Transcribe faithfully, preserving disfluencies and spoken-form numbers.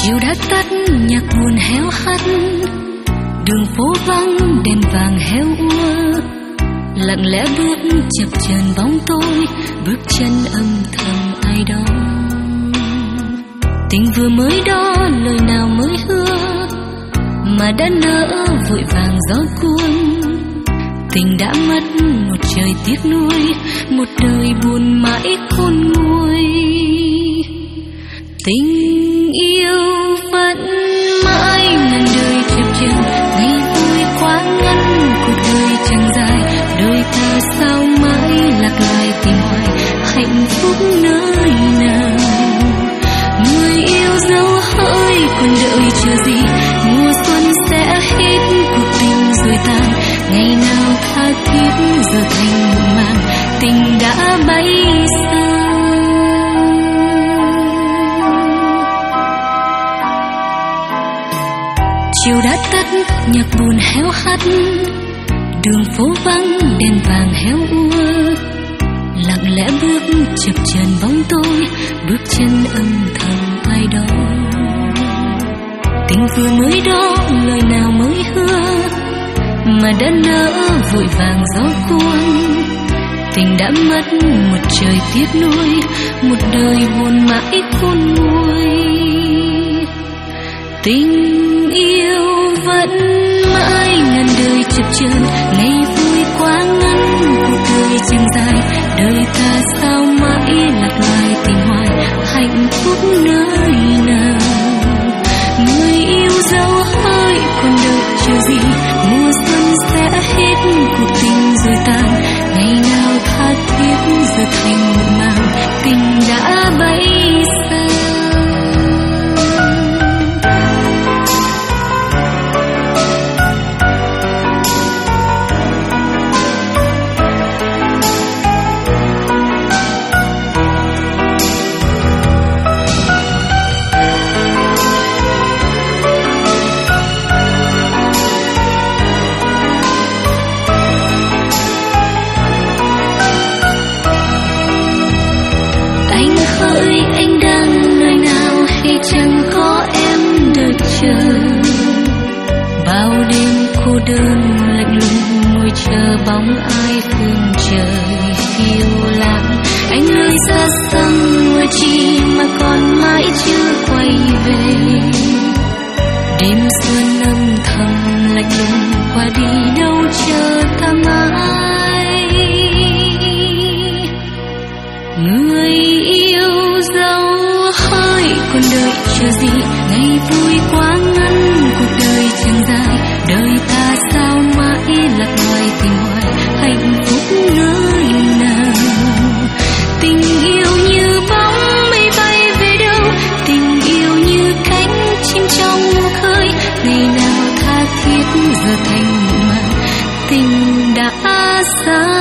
Chiều đã tắt, nhạc buồn héo hắt, đường phố vắng đèn vàng héo úa, lặng lẽ bước chập chờn bóng tối, bước chân âm thầm ai đó. Tình vừa mới đó, lời nào mới hứa mà đã nỡ vội vàng gió cuốn. Tình đã mất một trời tiếc nuối, một đời buồn mãi khôn nguôi. Tình yêu vẫn mãi ngàn đời chập chờn, ngày vui quá ngắn, cuộc đời chẳng dài. Đời ta sao mãi lạc loài tìm hoài hạnh phúc nơi nào? Người yêu dấu hỡi còn đợi chờ gì? Mùa xuân sẽ hết cuộc tình rồi tan, ngày nào tha thiết giờ thành muộn màng, tình đã bay xa. Chiều đã tắt, nhạc buồn héo hắt, đường phố vắng đèn vàng héo úa, lặng lẽ bước chập chờn bóng tối, bước chân âm thầm ai đó. Tình vừa mới đó, lời nào mới hứa mà đã nỡ vội vàng gió cuốn. Tình đã mất một trời tiếc nuối, một đời buồn mãi khôn nguôi. Tình yêu vẫn mãi ngàn đời chập chờn, ngày vui quá ngắn, cuộc đời chẳng dài. Đời ta sao mãi lạc loài tìm hoài hạnh phúc nơi nào? Người yêu dấu hỡi còn đợi chờ gì? Mùa xuân sẽ hết cuộc tình rồi tan, ngày nào tha thiết giờ thành muộn màng, tình đã bay xa. Đơn lạnh lùng ngồi chờ bóng ai phương trời phiêu lãng. Anh ơi xa xăm mưa chi mà còn mãi chưa quay về. Đêm xuân âm thầm lạnh lùng qua đi đâu chờ ta mãi. Người yêu dấu hỡi còn đợi chờ gì? Ngày vui quá ngắn, cuộc đời chẳng dài. Đời ta sao mãi lạc loài tìm hoài hạnh phúc nơi nào? Tình yêu như bóng mây bay về đâu? Tình yêu như cánh chim trong mùa khơi, ngày nào tha thiết giờ thành muộn màng, tình đã xa.